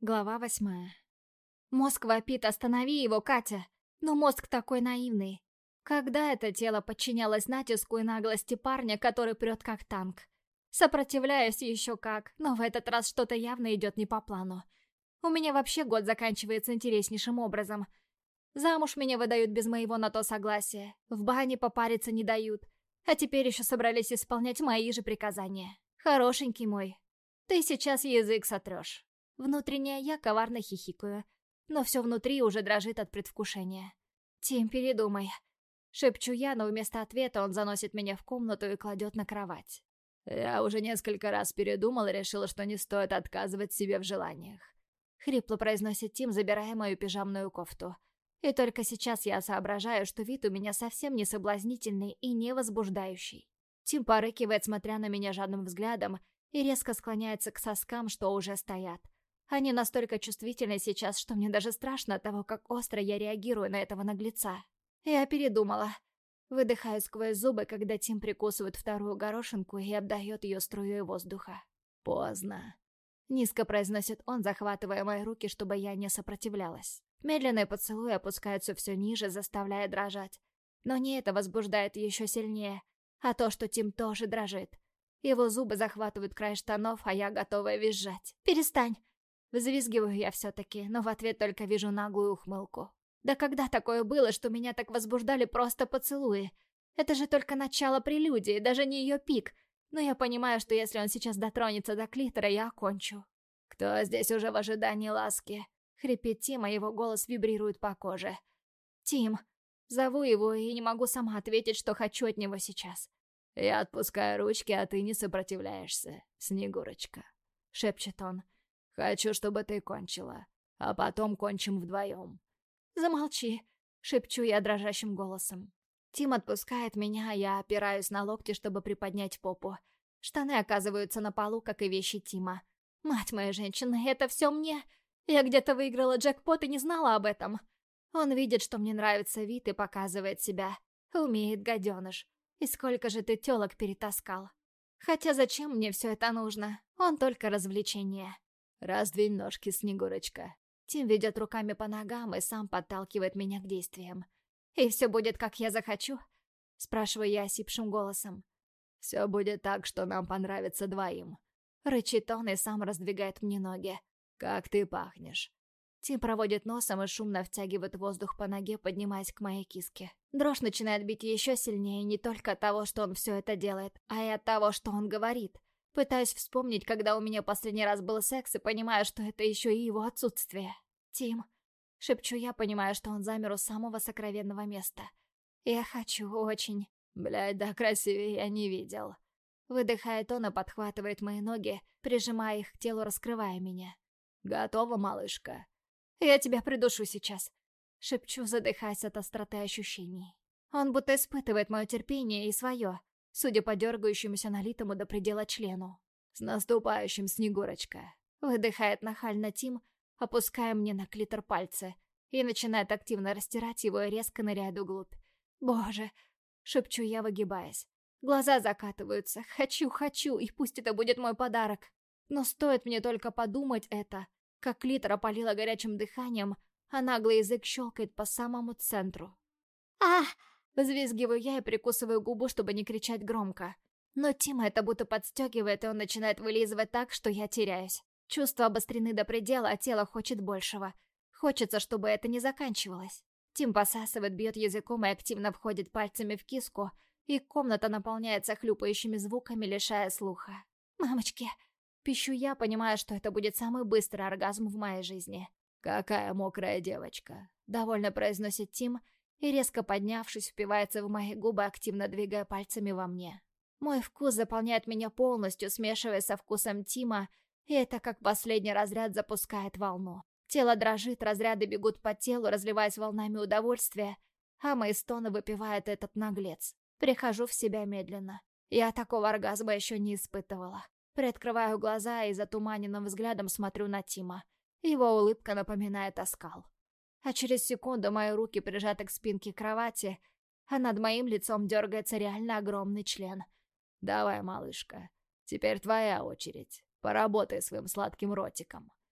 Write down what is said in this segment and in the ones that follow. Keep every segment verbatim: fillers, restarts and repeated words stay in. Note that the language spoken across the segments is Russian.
Глава восьмая. Мозг вопит: «Останови его, Катя!» Но мозг такой наивный. Когда это тело подчинялось натиску и наглости парня, который прет как танк? Сопротивляюсь еще как, но в этот раз что-то явно идет не по плану. У меня вообще год заканчивается интереснейшим образом. Замуж меня выдают без моего на то согласия, в бане попариться не дают, а теперь еще собрались исполнять мои же приказания. Хорошенький мой, ты сейчас язык сотрешь. Внутренне я коварно хихикаю, но все внутри уже дрожит от предвкушения. «Тим, передумай», — шепчу я, но вместо ответа он заносит меня в комнату и кладет на кровать. «Я уже несколько раз передумал и решил, что не стоит отказывать себе в желаниях», — хрипло произносит Тим, забирая мою пижамную кофту. И только сейчас я соображаю, что вид у меня совсем не соблазнительный и не возбуждающий. Тим порыкивает, смотря на меня жадным взглядом, и резко склоняется к соскам, что уже стоят. Они настолько чувствительны сейчас, что мне даже страшно от того, как остро я реагирую на этого наглеца. Я передумала. Выдыхаю сквозь зубы, когда Тим прикусывает вторую горошинку и обдает ее струей воздуха. «Поздно», — низко произносит он, захватывая мои руки, чтобы я не сопротивлялась. Медленные поцелуи опускаются все ниже, заставляя дрожать. Но не это возбуждает еще сильнее, а то, что Тим тоже дрожит. Его зубы захватывают край штанов, а я готова визжать. «Перестань!» Взвизгиваю я все-таки, но в ответ только вижу наглую ухмылку. Да когда такое было, что меня так возбуждали просто поцелуи? Это же только начало прелюдии, даже не ее пик. Но я понимаю, что если он сейчас дотронется до клитора, я окончу. «Кто здесь уже в ожидании ласки?» Хрипит Тим, а его голос вибрирует по коже. «Тим!» Зову его и не могу сама ответить, что хочу от него сейчас. «Я отпускаю ручки, а ты не сопротивляешься, Снегурочка», — шепчет он. «Хочу, чтобы ты кончила, а потом кончим вдвоем». «Замолчи», — шепчу я дрожащим голосом. Тим отпускает меня, а я опираюсь на локти, чтобы приподнять попу. Штаны оказываются на полу, как и вещи Тима. Мать моя женщина, это все мне? Я где-то выиграла джекпот и не знала об этом. Он видит, что мне нравится вид и показывает себя. Умеет, гаденыш. И сколько же ты тёлок перетаскал. Хотя зачем мне все это нужно? Он только развлечение. «Раздвинь ножки, Снегурочка». Тим ведет руками по ногам и сам подталкивает меня к действиям. «И все будет, как я захочу?» Спрашиваю я осипшим голосом. «Все будет так, что нам понравится двоим». Рычит он и сам раздвигает мне ноги. «Как ты пахнешь». Тим проводит носом и шумно втягивает воздух по ноге, поднимаясь к моей киске. Дрожь начинает бить еще сильнее не только от того, что он все это делает, а и от того, что он говорит. Пытаюсь вспомнить, когда у меня последний раз был секс, и понимаю, что это еще и его отсутствие. «Тим», — шепчу я, понимая, что он замер у самого сокровенного места. «Я хочу очень...» «Блядь, да красивее я не видел». Выдыхает он и подхватывает мои ноги, прижимая их к телу, раскрывая меня. «Готова, малышка?» «Я тебя придушу сейчас», — шепчу, задыхаясь от остроты ощущений. Он будто испытывает мое терпение и свое, судя по дергающемуся налитому до предела члену. «С наступающим, Снегурочка!» Выдыхает нахально Тим, опуская мне на клитор пальцы, и начинает активно растирать его и резко ныряет вглубь. «Боже!» — шепчу я, выгибаясь. Глаза закатываются. «Хочу, хочу, и пусть это будет мой подарок!» Но стоит мне только подумать это, как клитор опалило горячим дыханием, а наглый язык щелкает по самому центру. «Ах!» — взвизгиваю я и прикусываю губу, чтобы не кричать громко. Но Тима это будто подстегивает, и он начинает вылизывать так, что я теряюсь. Чувства обострены до предела, а тело хочет большего. Хочется, чтобы это не заканчивалось. Тим посасывает, бьет языком и активно входит пальцами в киску, и комната наполняется хлюпающими звуками, лишая слуха. «Мамочки!» — пищу я, понимая, что это будет самый быстрый оргазм в моей жизни. «Какая мокрая девочка!» — довольно произносит Тим, и, резко поднявшись, впивается в мои губы, активно двигая пальцами во мне. Мой вкус заполняет меня полностью, смешиваясь со вкусом Тима, и это как последний разряд запускает волну. Тело дрожит, разряды бегут по телу, разливаясь волнами удовольствия, а мои стоны выпивает этот наглец. Прихожу в себя медленно. Я такого оргазма еще не испытывала. Приоткрываю глаза и затуманенным взглядом смотрю на Тима. Его улыбка напоминает оскал. А через секунду мои руки прижаты к спинке кровати, а над моим лицом дергается реально огромный член. «Давай, малышка, теперь твоя очередь. Поработай своим сладким ротиком».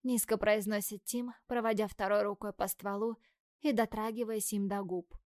Низко произносит Тим, проводя второй рукой по стволу и дотрагиваясь им до губ.